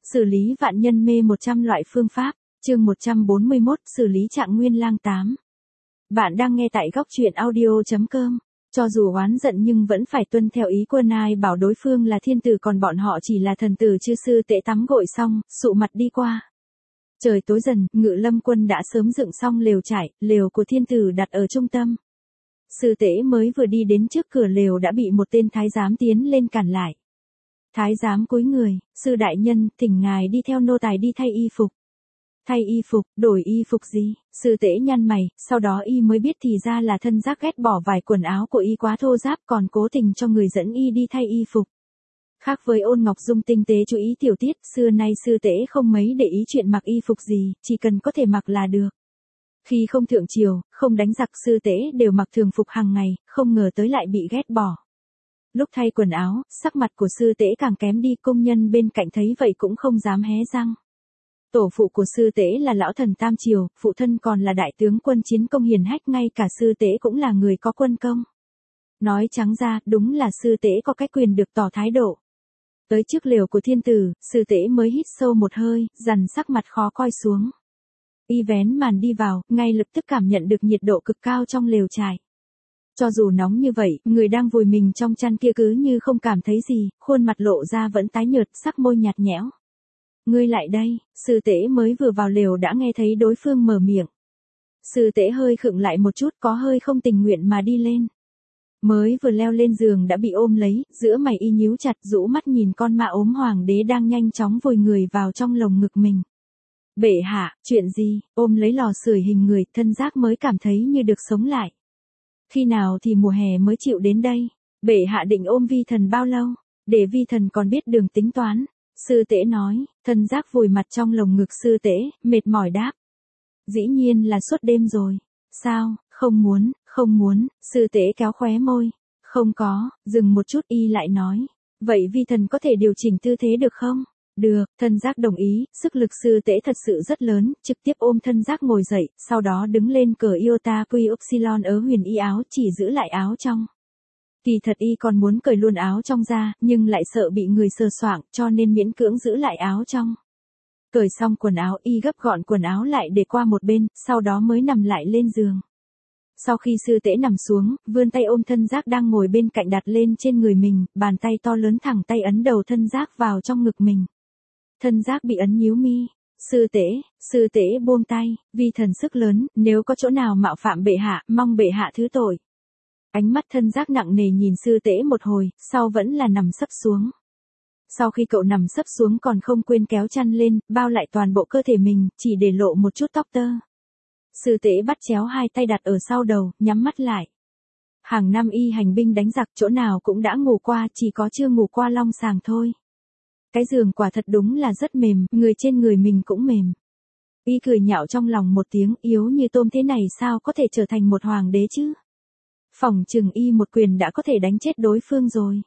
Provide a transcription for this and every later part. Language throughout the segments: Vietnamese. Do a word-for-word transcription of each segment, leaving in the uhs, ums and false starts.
Xử lý vạn nhân mê một trăm loại phương pháp, chương một trăm bốn mươi mốt, xử lý Trạng Nguyên Lang tám. Bạn đang nghe tại góc truyện audio.com. Cho dù oán giận nhưng vẫn phải tuân theo ý quân, ai bảo đối phương là thiên tử còn bọn họ chỉ là thần tử chứ. Sư Tễ tắm gội xong, sụ mặt đi qua. Trời tối dần, Ngự Lâm Quân đã sớm dựng xong lều trải, lều của thiên tử đặt ở trung tâm. Sư Tễ mới vừa đi đến trước cửa lều đã bị một tên thái giám tiến lên cản lại. Thái giám cúi người, sư đại nhân, thỉnh ngài đi theo nô tài đi thay y phục. Thay y phục, đổi y phục gì? Sư Tễ nhăn mày, sau đó y mới biết thì ra là Thân Giác ghét bỏ vài quần áo của y quá thô ráp còn cố tình cho người dẫn y đi thay y phục. Khác với Ôn Ngọc Dung tinh tế chú ý tiểu tiết, xưa nay Sư Tễ không mấy để ý chuyện mặc y phục gì, chỉ cần có thể mặc là được. Khi không thượng triều, không đánh giặc, Sư Tễ đều mặc thường phục hàng ngày, không ngờ tới lại bị ghét bỏ. Lúc thay quần áo, sắc mặt của Sư Tễ càng kém đi, công nhân bên cạnh thấy vậy cũng không dám hé răng. Tổ phụ của Sư Tễ là lão thần Tam Triều, phụ thân còn là đại tướng quân chiến công hiển hách, ngay cả Sư Tễ cũng là người có quân công. Nói trắng ra, đúng là Sư Tễ có cái quyền được tỏ thái độ. Tới trước lều của thiên tử, Sư Tễ mới hít sâu một hơi, dằn sắc mặt khó coi xuống. Y vén màn đi vào, ngay lập tức cảm nhận được nhiệt độ cực cao trong lều trại. Cho dù nóng như vậy, người đang vùi mình trong chăn kia cứ như không cảm thấy gì, khuôn mặt lộ ra vẫn tái nhợt, sắc môi nhạt nhẽo. Ngươi lại đây, Sư Tễ mới vừa vào lều đã nghe thấy đối phương mở miệng. Sư Tễ hơi khựng lại một chút, có hơi không tình nguyện mà đi lên. Mới vừa leo lên giường đã bị ôm lấy, giữa mày y nhíu chặt, rũ mắt nhìn con ma ốm hoàng đế đang nhanh chóng vùi người vào trong lồng ngực mình. Bệ hạ, chuyện gì? Ôm lấy lò sưởi hình người, Thân Giác mới cảm thấy như được sống lại. Khi nào thì mùa hè mới chịu đến đây? Bệ hạ định ôm vi thần bao lâu? Để vi thần còn biết đường tính toán. Sư Tễ nói. Thân Giác vùi mặt trong lồng ngực Sư Tễ, mệt mỏi đáp. Dĩ nhiên là suốt đêm rồi. Sao? Không muốn, không muốn. Sư Tễ kéo khóe môi. Không có. Dừng một chút y lại nói. Vậy vi thần có thể điều chỉnh tư thế được không? Được. Thân Giác đồng ý. Sức lực Sư Tễ thật sự rất lớn, trực tiếp ôm Thân Giác ngồi dậy, sau đó đứng lên cởi iota quy upsilon ớ huyền y áo, chỉ giữ lại áo trong. Kỳ thật y còn muốn cởi luôn áo trong ra, nhưng lại sợ bị người sờ soạng, cho nên miễn cưỡng giữ lại áo trong. Cởi xong quần áo, y gấp gọn quần áo lại để qua một bên, sau đó mới nằm lại lên giường. Sau khi Sư Tễ nằm xuống, vươn tay ôm Thân Giác đang ngồi bên cạnh đặt lên trên người mình, bàn tay to lớn thẳng tay ấn đầu Thân Giác vào trong ngực mình. Thân Giác bị ấn nhíu mi. Sư Tễ, Sư Tễ buông tay, vi thần sức lớn, nếu có chỗ nào mạo phạm bệ hạ, mong bệ hạ thứ tội. Ánh mắt Thân Giác nặng nề nhìn Sư Tễ một hồi, sau vẫn là nằm sấp xuống. Sau khi cậu nằm sấp xuống còn không quên kéo chăn lên, bao lại toàn bộ cơ thể mình, chỉ để lộ một chút tóc tơ. Sư Tễ bắt chéo hai tay đặt ở sau đầu, nhắm mắt lại. Hàng năm y hành binh đánh giặc, chỗ nào cũng đã ngủ qua, chỉ có chưa ngủ qua long sàng thôi. Cái giường quả thật đúng là rất mềm, người trên người mình cũng mềm. Y cười nhạo trong lòng một tiếng, yếu như tôm thế này sao có thể trở thành một hoàng đế chứ? Phỏng chừng y một quyền đã có thể đánh chết đối phương rồi.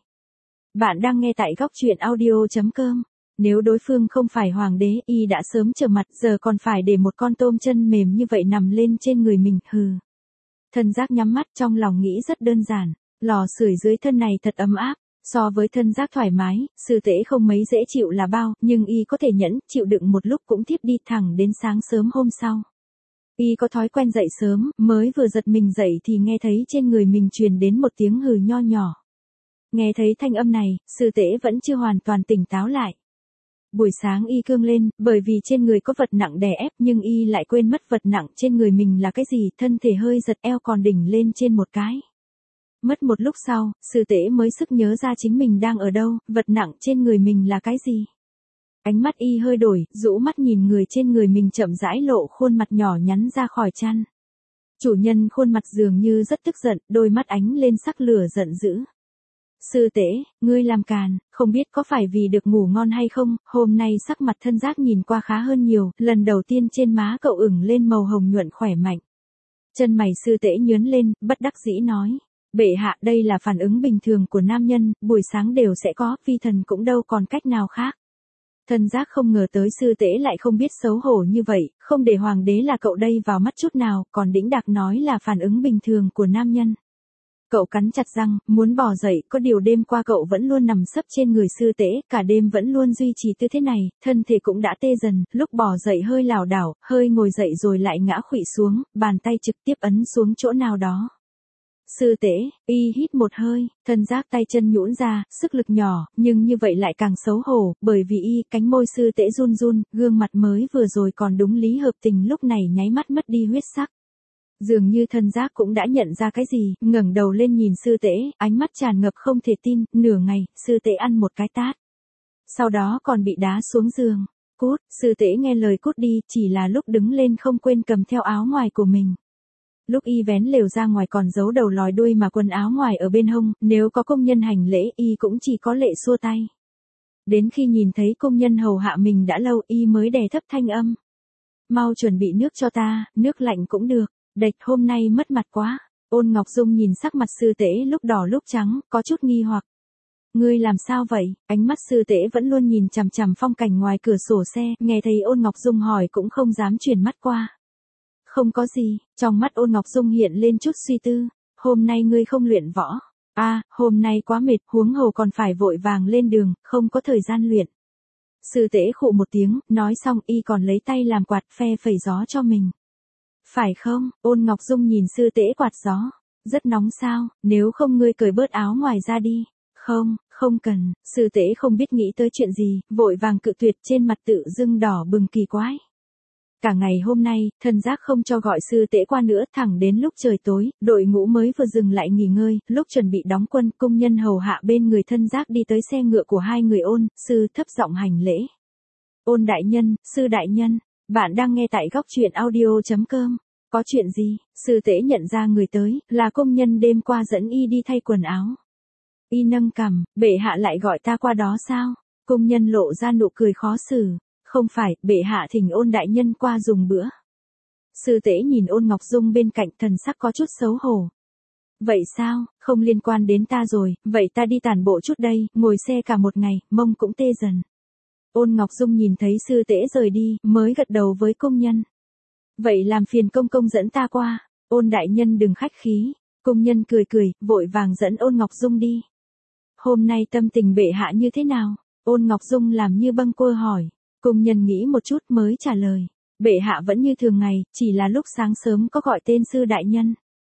Bạn đang nghe tại góc truyện audio.com. Nếu đối phương không phải hoàng đế, y đã sớm trở mặt, giờ còn phải để một con tôm chân mềm như vậy nằm lên trên người mình, hừ. Thân Giác nhắm mắt, trong lòng nghĩ rất đơn giản, lò sưởi dưới thân này thật ấm áp. So với Thân Giác thoải mái, Sư Tễ không mấy dễ chịu là bao, nhưng y có thể nhẫn, chịu đựng một lúc cũng thiếp đi thẳng đến sáng sớm hôm sau. Y có thói quen dậy sớm, mới vừa giật mình dậy thì nghe thấy trên người mình truyền đến một tiếng hừ nho nhỏ. Nghe thấy thanh âm này, Sư Tễ vẫn chưa hoàn toàn tỉnh táo lại. Buổi sáng y cương lên, bởi vì trên người có vật nặng đè ép nhưng y lại quên mất vật nặng trên người mình là cái gì, thân thể hơi giật, eo còn đỉnh lên trên một cái. Mất một lúc sau, Sư Tễ mới sức nhớ ra chính mình đang ở đâu, vật nặng trên người mình là cái gì. Ánh mắt y hơi đổi, rũ mắt nhìn người trên người mình chậm rãi lộ khuôn mặt nhỏ nhắn ra khỏi chăn. Chủ nhân khuôn mặt dường như rất tức giận, đôi mắt ánh lên sắc lửa giận dữ. Sư Tễ, ngươi làm càn, không biết có phải vì được ngủ ngon hay không, hôm nay sắc mặt Thân Giác nhìn qua khá hơn nhiều, lần đầu tiên trên má cậu ửng lên màu hồng nhuận khỏe mạnh. Chân mày Sư Tễ nhướn lên, bất đắc dĩ nói. Bệ hạ, đây là phản ứng bình thường của nam nhân, buổi sáng đều sẽ có, vi thần cũng đâu còn cách nào khác. Thân Giác không ngờ tới Sư Tễ lại không biết xấu hổ như vậy, không để hoàng đế là cậu đây vào mắt chút nào, còn đĩnh đạc nói là phản ứng bình thường của nam nhân. Cậu cắn chặt răng, muốn bò dậy, có điều đêm qua cậu vẫn luôn nằm sấp trên người sư tễ, cả đêm vẫn luôn duy trì tư thế này, thân thể cũng đã tê dần, lúc bò dậy hơi lảo đảo, hơi ngồi dậy rồi lại ngã khuỵu xuống, bàn tay trực tiếp ấn xuống chỗ nào đó. Sư tễ, y hít một hơi, thân giác tay chân nhũn ra, sức lực nhỏ, nhưng như vậy lại càng xấu hổ, bởi vì y, cánh môi sư tễ run run, gương mặt mới vừa rồi còn đúng lý hợp tình lúc này nháy mắt mất đi huyết sắc. Dường như thân giác cũng đã nhận ra cái gì, ngẩng đầu lên nhìn sư tễ, ánh mắt tràn ngập không thể tin, nửa ngày, sư tễ ăn một cái tát. Sau đó còn bị đá xuống giường. Cút, sư tễ nghe lời cút đi, chỉ là lúc đứng lên không quên cầm theo áo ngoài của mình. Lúc y vén lều ra ngoài còn giấu đầu lòi đuôi mà quần áo ngoài ở bên hông, nếu có công nhân hành lễ y cũng chỉ có lệ xua tay. Đến khi nhìn thấy công nhân hầu hạ mình đã lâu y mới đè thấp thanh âm. Mau chuẩn bị nước cho ta, nước lạnh cũng được, đệch hôm nay mất mặt quá. Ôn Ngọc Dung nhìn sắc mặt sư tễ lúc đỏ lúc trắng, có chút nghi hoặc. Ngươi làm sao vậy? Ánh mắt sư tễ vẫn luôn nhìn chằm chằm phong cảnh ngoài cửa sổ xe, nghe thấy Ôn Ngọc Dung hỏi cũng không dám chuyển mắt qua. Không có gì, trong mắt Ôn Ngọc Dung hiện lên chút suy tư, hôm nay ngươi không luyện võ. A, à, hôm nay quá mệt, huống hồ còn phải vội vàng lên đường, không có thời gian luyện. Sư tễ khụ một tiếng, nói xong y còn lấy tay làm quạt phe phẩy gió cho mình. Phải không? Ôn Ngọc Dung nhìn sư tễ quạt gió. Rất nóng sao, nếu không ngươi cởi bớt áo ngoài ra đi. Không, không cần, sư tễ không biết nghĩ tới chuyện gì, vội vàng cự tuyệt trên mặt tự dưng đỏ bừng kỳ quái. Cả ngày hôm nay, thân giác không cho gọi sư tễ qua nữa, thẳng đến lúc trời tối, đội ngũ mới vừa dừng lại nghỉ ngơi, lúc chuẩn bị đóng quân, công nhân hầu hạ bên người thân giác đi tới xe ngựa của hai người Ôn, sư thấp giọng hành lễ. Ôn đại nhân, sư đại nhân, bạn đang nghe tại góc truyện audio chấm com. Có chuyện gì? Sư tễ nhận ra người tới, là công nhân đêm qua dẫn y đi thay quần áo. Y nâng cằm, bệ hạ lại gọi ta qua đó sao? Công nhân lộ ra nụ cười khó xử. Không phải, bệ hạ thỉnh Ôn đại nhân qua dùng bữa. Sư tễ nhìn Ôn Ngọc Dung bên cạnh, thần sắc có chút xấu hổ. Vậy sao, không liên quan đến ta rồi, vậy ta đi tản bộ chút đây, ngồi xe cả một ngày, mông cũng tê dần. Ôn Ngọc Dung nhìn thấy sư tễ rời đi, mới gật đầu với công nhân. Vậy làm phiền công công dẫn ta qua, Ôn đại nhân đừng khách khí. Công nhân cười cười, vội vàng dẫn Ôn Ngọc Dung đi. Hôm nay tâm tình bệ hạ như thế nào? Ôn Ngọc Dung làm như bâng quơ hỏi. Công nhân nghĩ một chút mới trả lời. Bệ hạ vẫn như thường ngày, chỉ là lúc sáng sớm có gọi tên sư đại nhân.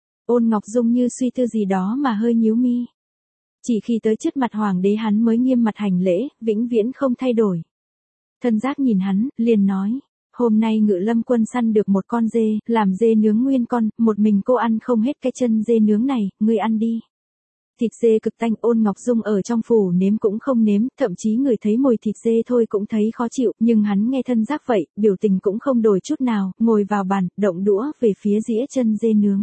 Ôn Ngọc Dung như suy tư gì đó mà hơi nhíu mi. Chỉ khi tới trước mặt hoàng đế hắn mới nghiêm mặt hành lễ, vĩnh viễn không thay đổi. Thân giác nhìn hắn, liền nói. Hôm nay Ngự Lâm quân săn được một con dê, làm dê nướng nguyên con, một mình cô ăn không hết cái chân dê nướng này, ngươi ăn đi. Thịt dê cực tanh. Ôn Ngọc Dung ở trong phủ nếm cũng không nếm, thậm chí người thấy mùi thịt dê thôi cũng thấy khó chịu, nhưng hắn nghe thân giác vậy, biểu tình cũng không đổi chút nào, ngồi vào bàn, động đũa về phía dĩa chân dê nướng.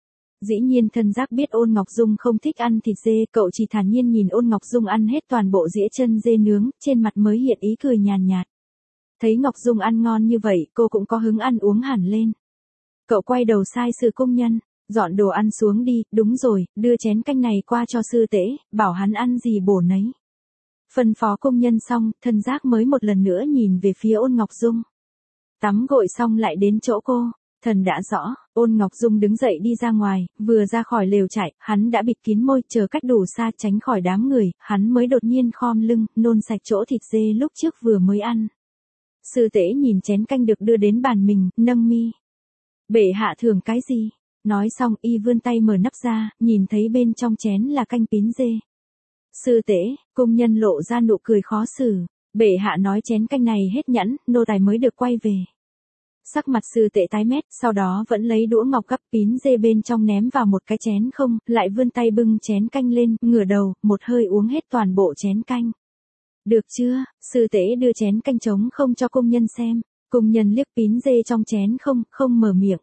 Dĩ nhiên thân giác biết Ôn Ngọc Dung không thích ăn thịt dê, cậu chỉ thản nhiên nhìn Ôn Ngọc Dung ăn hết toàn bộ dĩa chân dê nướng, trên mặt mới hiện ý cười nhàn nhạt. Thấy Ngọc Dung ăn ngon như vậy, cô cũng có hứng ăn uống hẳn lên. Cậu quay đầu sai sư công nhân. Dọn đồ ăn xuống đi, đúng rồi, đưa chén canh này qua cho sư tễ, bảo hắn ăn gì bổ nấy. Phân phó công nhân xong, thân giác mới một lần nữa nhìn về phía Ôn Ngọc Dung. Tắm gội xong lại đến chỗ cô, thần đã rõ. Ôn Ngọc Dung đứng dậy đi ra ngoài, vừa ra khỏi lều trại, hắn đã bịt kín môi, chờ cách đủ xa tránh khỏi đám người, hắn mới đột nhiên khom lưng, nôn sạch chỗ thịt dê lúc trước vừa mới ăn. Sư tễ nhìn chén canh được đưa đến bàn mình, nâng mi. Bệ hạ thưởng cái gì? Nói xong y vươn tay mở nắp ra, nhìn thấy bên trong chén là canh pín dê. Sư tễ, công nhân lộ ra nụ cười khó xử. Bệ hạ nói chén canh này hết nhẫn, nô tài mới được quay về. Sắc mặt sư tễ tái mét, sau đó vẫn lấy đũa ngọc gắp pín dê bên trong ném vào một cái chén không, lại vươn tay bưng chén canh lên, ngửa đầu, một hơi uống hết toàn bộ chén canh. Được chưa? Sư tễ đưa chén canh trống không cho công nhân xem. Công nhân liếc pín dê trong chén không, không mở miệng.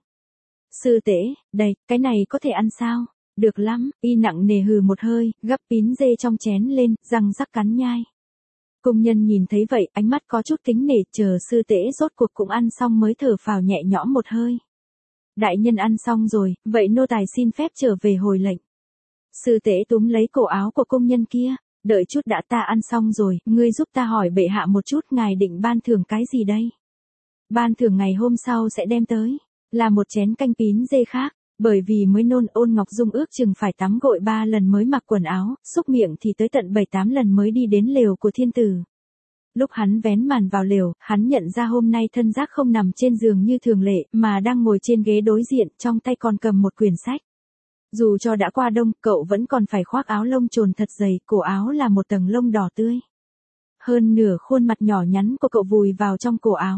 Sư tễ, đây, cái này có thể ăn sao? Được lắm, y nặng nề hừ một hơi, gắp pín dê trong chén lên, răng rắc cắn nhai. Công nhân nhìn thấy vậy, ánh mắt có chút kính nể, chờ sư tễ rốt cuộc cũng ăn xong mới thở phào nhẹ nhõm một hơi. Đại nhân ăn xong rồi, vậy nô tài xin phép trở về hồi lệnh. Sư tễ túm lấy cổ áo của công nhân kia, đợi chút đã, ta ăn xong rồi, ngươi giúp ta hỏi bệ hạ một chút, ngài định ban thưởng cái gì đây? Ban thưởng ngày hôm sau sẽ đem tới. Là một chén canh pín dê khác, Bởi vì mới nôn, Ôn Ngọc Dung ước chừng phải tắm gội ba lần mới mặc quần áo, xúc miệng thì tới tận bảy tám lần mới đi đến lều của thiên tử. Lúc hắn vén màn vào lều, hắn nhận ra hôm nay thân giác không nằm trên giường như thường lệ, mà đang ngồi trên ghế đối diện, trong tay còn cầm một quyển sách. Dù cho đã qua đông, cậu vẫn còn phải khoác áo lông trồn thật dày, cổ áo là một tầng lông đỏ tươi. Hơn nửa khuôn mặt nhỏ nhắn của cậu vùi vào trong cổ áo.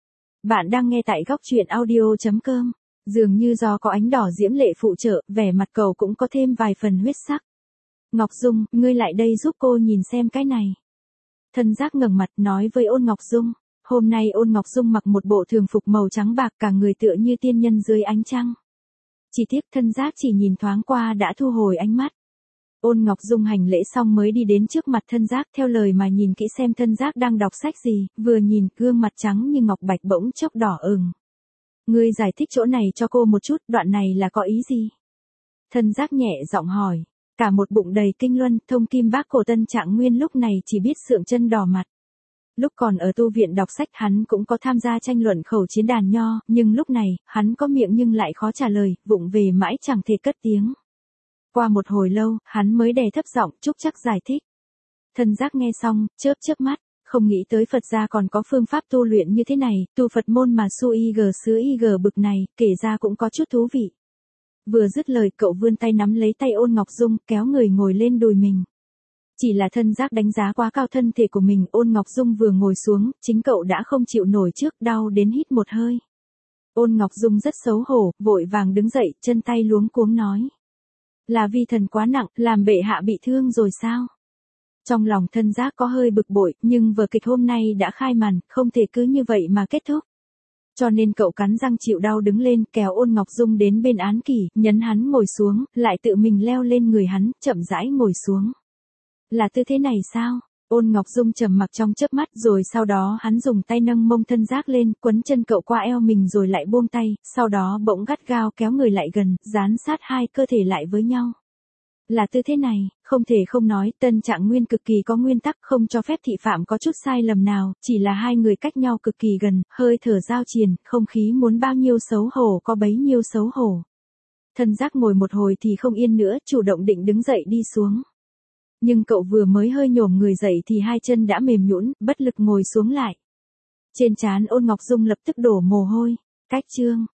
Bạn đang nghe tại góc truyện audio chấm com. Dường như do có ánh đỏ diễm lệ phụ trợ, vẻ mặt cậu cũng có thêm vài phần huyết sắc. Ngọc Dung, ngươi lại đây giúp cô nhìn xem cái này. Thân giác ngẩng mặt nói với Ôn Ngọc Dung. Hôm nay Ôn Ngọc Dung mặc một bộ thường phục màu trắng bạc, cả người tựa như tiên nhân dưới ánh trăng. Chỉ tiếc thân giác chỉ nhìn thoáng qua đã thu hồi ánh mắt. Ôn Ngọc Dung hành lễ xong mới đi đến trước mặt thân giác, theo lời mà nhìn kỹ xem thân giác đang đọc sách gì, vừa nhìn gương mặt trắng như ngọc bạch bỗng chốc đỏ ửng. Ngươi giải thích chỗ này cho cô một chút, đoạn này là có ý gì? Thân giác nhẹ giọng hỏi. Cả một bụng đầy kinh luân, thông kim bác cổ Tân Trạng Nguyên lúc này chỉ biết sượng chân đỏ mặt. Lúc còn ở tu viện đọc sách hắn cũng có tham gia tranh luận khẩu chiến đàn nho, nhưng lúc này, hắn có miệng nhưng lại khó trả lời, vụng về mãi chẳng thể cất tiếng. Qua một hồi lâu, hắn mới đè thấp giọng, chúc chắc giải thích. Thân giác nghe xong, chớp chớp mắt, không nghĩ tới Phật gia còn có phương pháp tu luyện như thế này, tu Phật môn mà su y gờ sứ y gờ bực này, kể ra cũng có chút thú vị. Vừa dứt lời cậu vươn tay nắm lấy tay Ôn Ngọc Dung, kéo người ngồi lên đùi mình. Chỉ là thân giác đánh giá quá cao thân thể của mình, Ôn Ngọc Dung vừa ngồi xuống, chính cậu đã không chịu nổi trước, đau đến hít một hơi. Ôn Ngọc Dung rất xấu hổ, vội vàng đứng dậy, chân tay luống cuống nói. Là vi thần quá nặng, làm bệ hạ bị thương rồi sao? Trong lòng thân giác có hơi bực bội, nhưng vở kịch hôm nay đã khai màn, không thể cứ như vậy mà kết thúc. Cho nên cậu cắn răng chịu đau đứng lên, kéo Ôn Ngọc Dung đến bên án kỷ, nhấn hắn ngồi xuống, lại tự mình leo lên người hắn, chậm rãi ngồi xuống. Là tư thế này sao? Ôn Ngọc Dung trầm mặc trong chớp mắt, rồi sau đó hắn dùng tay nâng mông thân giác lên, quấn chân cậu qua eo mình rồi lại buông tay, sau đó bỗng gắt gao kéo người lại gần, dán sát hai cơ thể lại với nhau. Là tư thế này, không thể không nói, Tân Trạng Nguyên cực kỳ có nguyên tắc, không cho phép thị phạm có chút sai lầm nào, chỉ là hai người cách nhau cực kỳ gần, hơi thở giao triền, không khí muốn bao nhiêu xấu hổ có bấy nhiêu xấu hổ. Thân giác ngồi một hồi thì không yên nữa, chủ động định đứng dậy đi xuống. Nhưng cậu vừa mới hơi nhổm người dậy thì hai chân đã mềm nhũn, bất lực ngồi xuống lại. Trên trán Ôn Ngọc Dung lập tức đổ mồ hôi. Cách chương